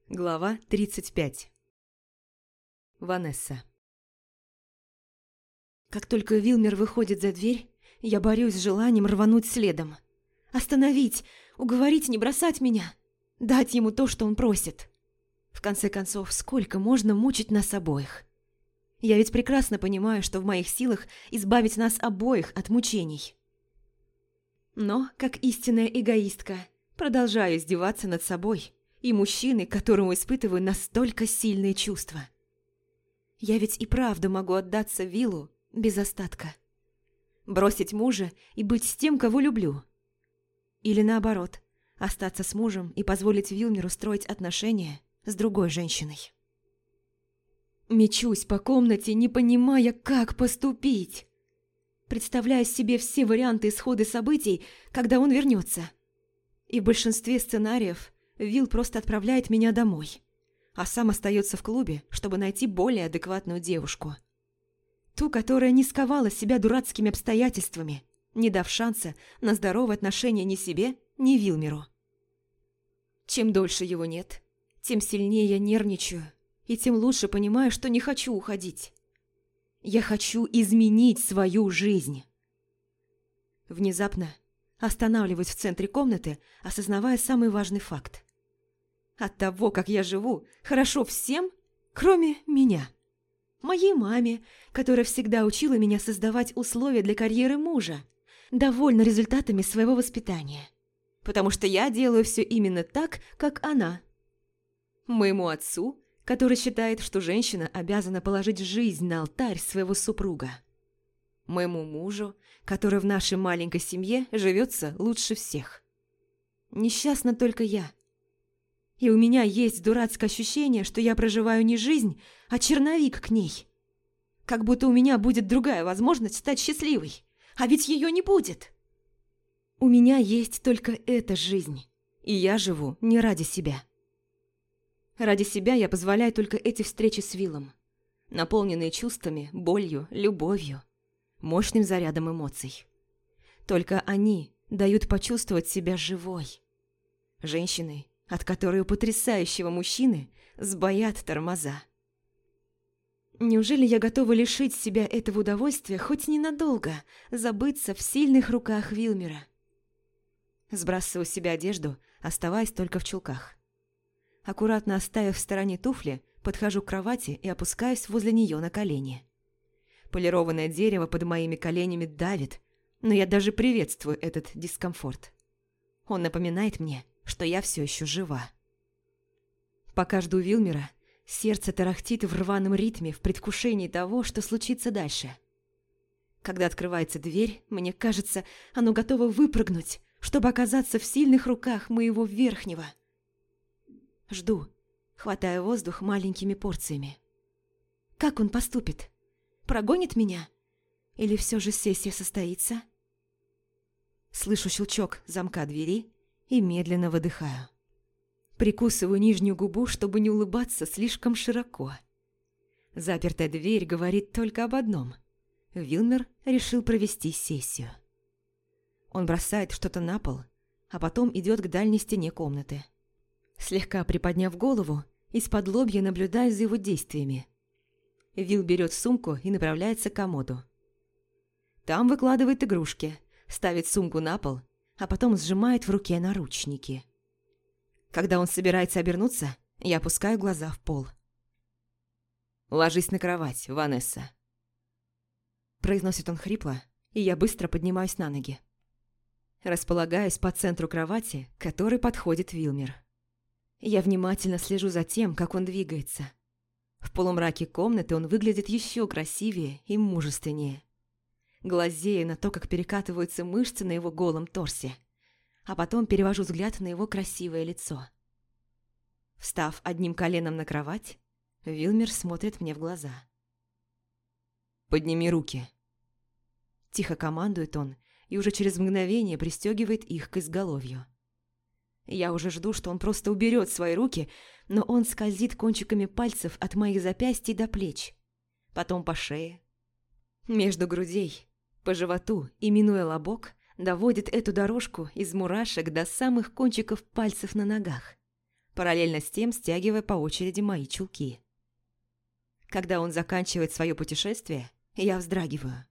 Глава 35. Ванесса. Как только Вилмер выходит за дверь, я борюсь с желанием рвануть следом. Остановить, уговорить не бросать меня, дать ему то, что он просит. В конце концов, сколько можно мучить нас обоих? Я ведь прекрасно понимаю, что в моих силах избавить нас обоих от мучений. Но, как истинная эгоистка, продолжаю издеваться над собой и мужчиной, которому испытываю настолько сильные чувства. Я ведь и правда могу отдаться Виллу без остатка. Бросить мужа и быть с тем, кого люблю. Или наоборот, остаться с мужем и позволить Вилмеру строить отношения с другой женщиной. Мечусь по комнате, не понимая, как поступить. Представляю себе все варианты исхода событий, когда он вернется. И в большинстве сценариев Вилл просто отправляет меня домой, а сам остается в клубе, чтобы найти более адекватную девушку. Ту, которая не сковала себя дурацкими обстоятельствами, не дав шанса на здоровые отношения ни себе, ни Вилмеру. Чем дольше его нет, тем сильнее я нервничаю, и тем лучше понимаю, что не хочу уходить. Я хочу изменить свою жизнь. Внезапно останавливаюсь в центре комнаты, осознавая самый важный факт. От того, как я живу, хорошо всем, кроме меня. Моей маме, которая всегда учила меня создавать условия для карьеры мужа, довольна результатами своего воспитания. Потому что я делаю все именно так, как она. Моему отцу, который считает, что женщина обязана положить жизнь на алтарь своего супруга. Моему мужу, который в нашей маленькой семье живется лучше всех. Несчастна только я. И у меня есть дурацкое ощущение, что я проживаю не жизнь, а черновик к ней. Как будто у меня будет другая возможность стать счастливой, а ведь ее не будет. У меня есть только эта жизнь, и я живу не ради себя. Ради себя я позволяю только эти встречи с Виллом, наполненные чувствами, болью, любовью, мощным зарядом эмоций. Только они дают почувствовать себя живой. Женщиной, от которой у потрясающего мужчины сбоят тормоза. Неужели я готова лишить себя этого удовольствия хоть ненадолго, забыться в сильных руках Вилмера? Сбрасываю с себя одежду, оставаясь только в чулках. Аккуратно оставив в стороне туфли, подхожу к кровати и опускаюсь возле нее на колени. Полированное дерево под моими коленями давит, но я даже приветствую этот дискомфорт. Он напоминает мне, что я все еще жива. Пока жду Вилмера, сердце тарахтит в рваном ритме в предвкушении того, что случится дальше. Когда открывается дверь, мне кажется, оно готово выпрыгнуть, чтобы оказаться в сильных руках моего верхнего. Жду, хватая воздух маленькими порциями. Как он поступит? Прогонит меня? Или все же сессия состоится? Слышу щелчок замка двери и медленно выдыхаю. Прикусываю нижнюю губу, чтобы не улыбаться слишком широко. Запертая дверь говорит только об одном. Вилмер решил провести сессию. Он бросает что-то на пол, а потом идет к дальней стене комнаты. Слегка приподняв голову, из-под лобья наблюдаю за его действиями. Вилл берет сумку и направляется к комоду. Там выкладывает игрушки, ставит сумку на пол, а потом сжимает в руке наручники. Когда он собирается обернуться, я опускаю глаза в пол. «Ложись на кровать, Ванесса», – произносит он хрипло, и я быстро поднимаюсь на ноги. Располагаюсь по центру кровати, к которой подходит Вилмер. Я внимательно слежу за тем, как он двигается. В полумраке комнаты он выглядит еще красивее и мужественнее. Глазею на то, как перекатываются мышцы на его голом торсе, а потом перевожу взгляд на его красивое лицо. Встав одним коленом на кровать, Вилмер смотрит мне в глаза. «Подними руки», – тихо командует он и уже через мгновение пристегивает их к изголовью. Я уже жду, что он просто уберет свои руки, но он скользит кончиками пальцев от моих запястий до плеч, потом по шее, между грудей, по животу и, минуя лобок, доводит эту дорожку из мурашек до самых кончиков пальцев на ногах, параллельно с тем стягивая по очереди мои чулки. Когда он заканчивает свое путешествие, я вздрагиваю.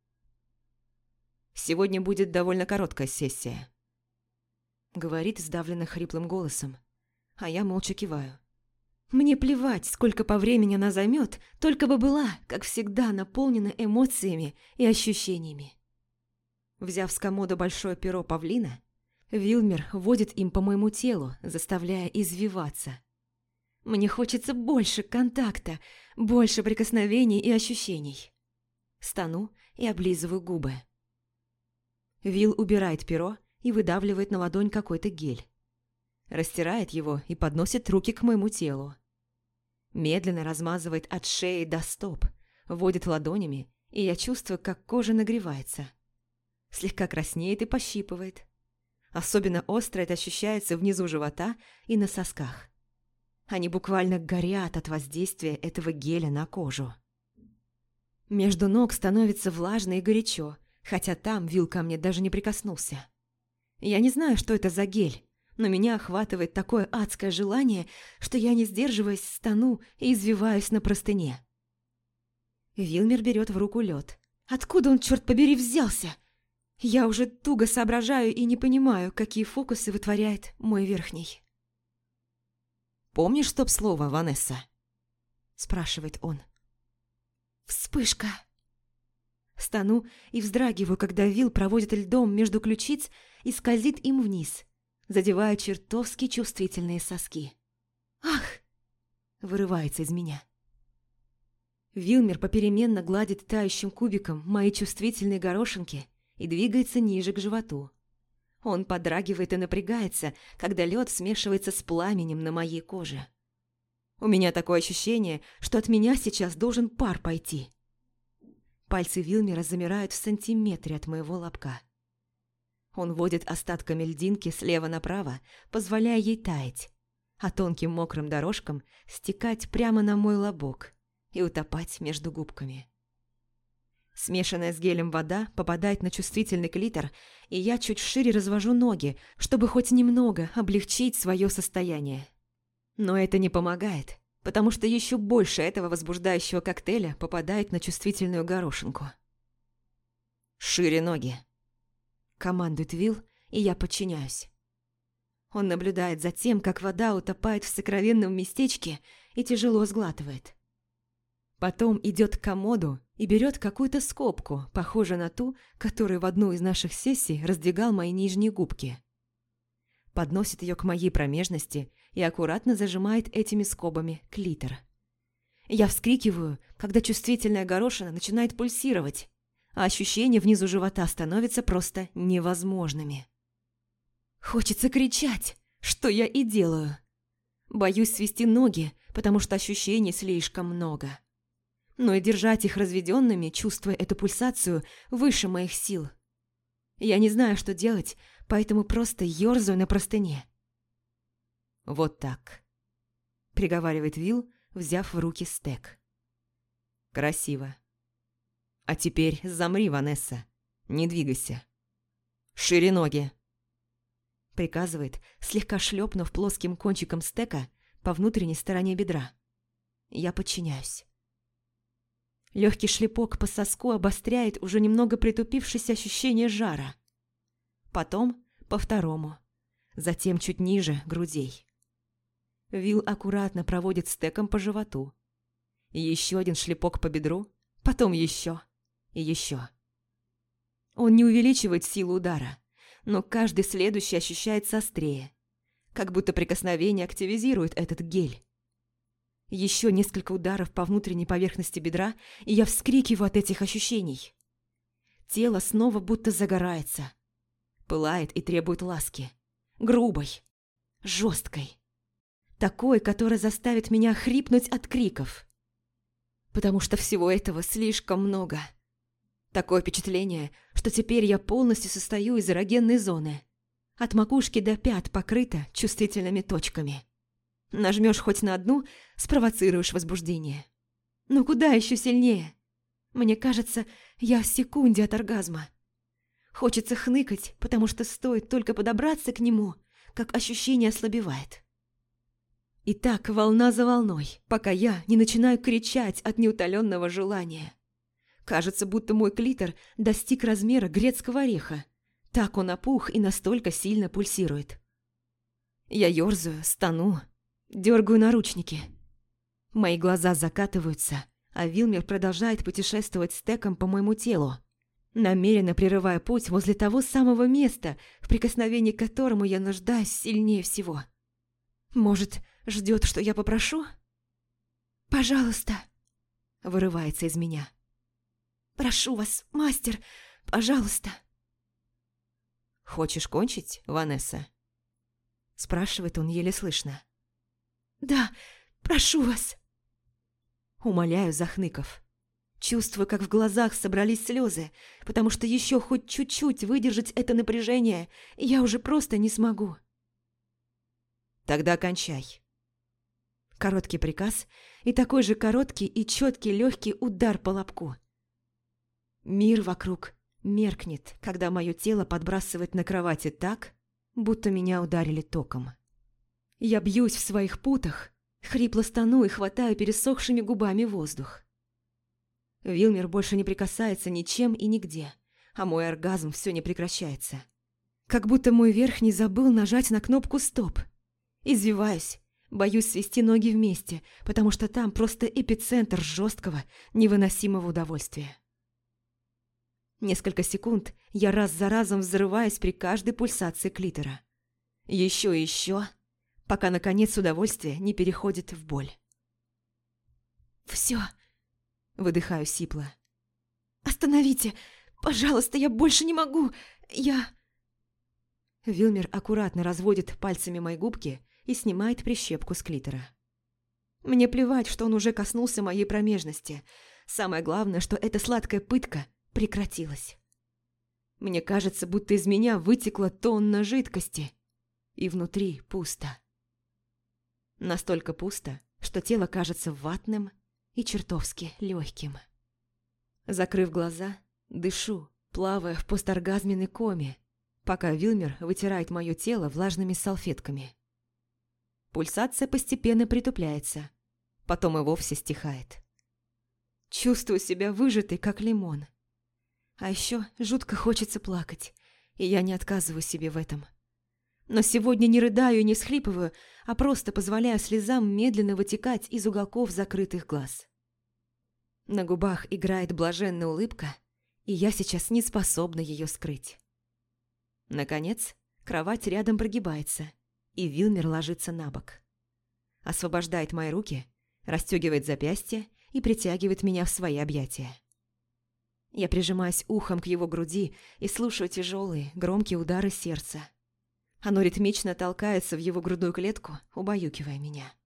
«Сегодня будет довольно короткая сессия», — говорит сдавленно хриплым голосом, а я молча киваю. Мне плевать, сколько по времени она займет, только бы была, как всегда, наполнена эмоциями и ощущениями. Взяв с комода большое перо павлина, Вилмер водит им по моему телу, заставляя извиваться. Мне хочется больше контакта, больше прикосновений и ощущений. Стану и облизываю губы. Вил убирает перо и выдавливает на ладонь какой-то гель. Растирает его и подносит руки к моему телу. Медленно размазывает от шеи до стоп, водит ладонями, и я чувствую, как кожа нагревается. Слегка краснеет и пощипывает. Особенно остро это ощущается внизу живота и на сосках. Они буквально горят от воздействия этого геля на кожу. Между ног становится влажно и горячо, хотя там Вил ко мне даже не прикоснулся. Я не знаю, что это за гель, но меня охватывает такое адское желание, что я, не сдерживаясь, стану и извиваюсь на простыне. Вилмер берет в руку лед. Откуда он, черт побери, взялся? Я уже туго соображаю и не понимаю, какие фокусы вытворяет мой верхний. «Помнишь стоп-слово, Ванесса?» – спрашивает он. «Вспышка!» Стану и вздрагиваю, когда Вил проводит льдом между ключиц и скользит им вниз, задевая чертовски чувствительные соски. «Ах!» – вырывается из меня. Вилмер попеременно гладит тающим кубиком мои чувствительные горошинки и двигается ниже к животу. Он подрагивает и напрягается, когда лед смешивается с пламенем на моей коже. У меня такое ощущение, что от меня сейчас должен пар пойти. Пальцы Вилмера замирают в сантиметре от моего лобка. Он водит остатками льдинки слева направо, позволяя ей таять, а тонким мокрым дорожкам стекать прямо на мой лобок и утопать между губками. Смешанная с гелем вода попадает на чувствительный клитор, и я чуть шире развожу ноги, чтобы хоть немного облегчить свое состояние. Но это не помогает, потому что еще больше этого возбуждающего коктейля попадает на чувствительную горошинку. «Шире ноги!» – командует Вил, и я подчиняюсь. Он наблюдает за тем, как вода утопает в сокровенном местечке и тяжело сглатывает. Потом идет к комоду и берет какую-то скобку, похожую на ту, которую в одну из наших сессий раздвигал мои нижние губки. Подносит ее к моей промежности и аккуратно зажимает этими скобами клитор. Я вскрикиваю, когда чувствительная горошина начинает пульсировать, а ощущения внизу живота становятся просто невозможными. Хочется кричать, что я и делаю. Боюсь свести ноги, потому что ощущений слишком много. Но и держать их разведенными, чувствуя эту пульсацию, выше моих сил. Я не знаю, что делать, поэтому просто ёрзаю на простыне. «Вот так», — приговаривает Вил, взяв в руки стек. «Красиво. А теперь замри, Ванесса, не двигайся. Шире ноги», — приказывает, слегка шлепнув плоским кончиком стека по внутренней стороне бедра. Я подчиняюсь. Легкий шлепок по соску обостряет уже немного притупившееся ощущение жара. Потом по второму, затем чуть ниже грудей. Вил аккуратно проводит стеком по животу. Еще один шлепок по бедру, потом еще и еще. Он не увеличивает силу удара, но каждый следующий ощущается острее, как будто прикосновение активизирует этот гель. Еще несколько ударов по внутренней поверхности бедра, и я вскрикиваю от этих ощущений. Тело снова будто загорается. Пылает и требует ласки. Грубой. Жесткой. Такой, которая заставит меня хрипнуть от криков. Потому что всего этого слишком много. Такое впечатление, что теперь я полностью состою из эрогенной зоны. От макушки до пят покрыта чувствительными точками. Нажмешь хоть на одну, спровоцируешь возбуждение. Но куда еще сильнее? Мне кажется, я в секунде от оргазма. Хочется хныкать, потому что стоит только подобраться к нему, как ощущение ослабевает. И так волна за волной, пока я не начинаю кричать от неутоленного желания. Кажется, будто мой клитор достиг размера грецкого ореха. Так он опух и настолько сильно пульсирует. Я ёрзаю, стону, дергаю наручники. Мои глаза закатываются, а Вилмер продолжает путешествовать стеком по моему телу, намеренно прерывая путь возле того самого места, в прикосновении к которому я нуждаюсь сильнее всего. Может, ждет, что я попрошу? «Пожалуйста!» – вырывается из меня. «Прошу вас, мастер, пожалуйста!» «Хочешь кончить, Ванесса?» – спрашивает он еле слышно. «Да, прошу вас!» Умоляю, захныков. Чувствую, как в глазах собрались слезы, потому что еще хоть чуть-чуть выдержать это напряжение я уже просто не смогу. «Тогда кончай». Короткий приказ и такой же короткий и четкий легкий удар по лобку. Мир вокруг меркнет, когда мое тело подбрасывает на кровати так, будто меня ударили током. Я бьюсь в своих путах, хрипло стону и хватаю пересохшими губами воздух. Вилмер больше не прикасается ничем и нигде, а мой оргазм все не прекращается. Как будто мой верхний забыл нажать на кнопку «Стоп». Извиваюсь, боюсь свести ноги вместе, потому что там просто эпицентр жесткого, невыносимого удовольствия. Несколько секунд я раз за разом взрываюсь при каждой пульсации клитора. Еще и еще, пока, наконец, удовольствие не переходит в боль. «Все!» – выдыхаю сипло. «Остановите! Пожалуйста, я больше не могу! Я...» Вилмер аккуратно разводит пальцами мои губки и снимает прищепку с клитора. Мне плевать, что он уже коснулся моей промежности. Самое главное, что эта сладкая пытка прекратилась. Мне кажется, будто из меня вытекла тонна жидкости, и внутри пусто. Настолько пусто, что тело кажется ватным и чертовски легким. Закрыв глаза, дышу, плавая в посторгазменной коме, пока Вилмер вытирает мое тело влажными салфетками. Пульсация постепенно притупляется, потом и вовсе стихает. Чувствую себя выжатой, как лимон. А еще жутко хочется плакать, и я не отказываю себе в этом. Но сегодня не рыдаю и не всхлипываю, а просто позволяю слезам медленно вытекать из уголков закрытых глаз. На губах играет блаженная улыбка, и я сейчас не способна ее скрыть. Наконец, кровать рядом прогибается, и Вилмер ложится на бок. Освобождает мои руки, расстегивает запястья и притягивает меня в свои объятия. Я прижимаюсь ухом к его груди и слушаю тяжелые, громкие удары сердца. Оно ритмично толкается в его грудную клетку, убаюкивая меня.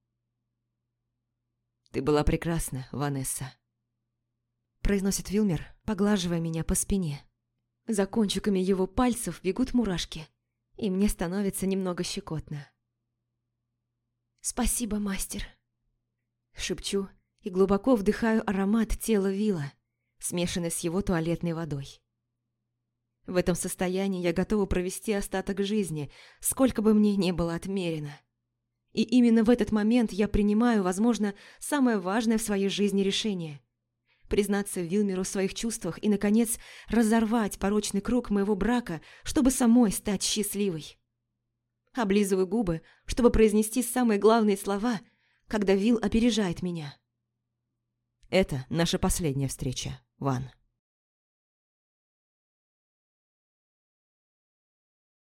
«Ты была прекрасна, Ванесса», – произносит Вилмер, поглаживая меня по спине. За кончиками его пальцев бегут мурашки, и мне становится немного щекотно. «Спасибо, мастер», – шепчу и глубоко вдыхаю аромат тела Вилла, смешанный с его туалетной водой. В этом состоянии я готова провести остаток жизни, сколько бы мне ни было отмерено. И именно в этот момент я принимаю, возможно, самое важное в своей жизни решение – признаться Вилмеру в своих чувствах и, наконец, разорвать порочный круг моего брака, чтобы самой стать счастливой. Облизываю губы, чтобы произнести самые главные слова, когда Вилл опережает меня. «Это наша последняя встреча, Ван».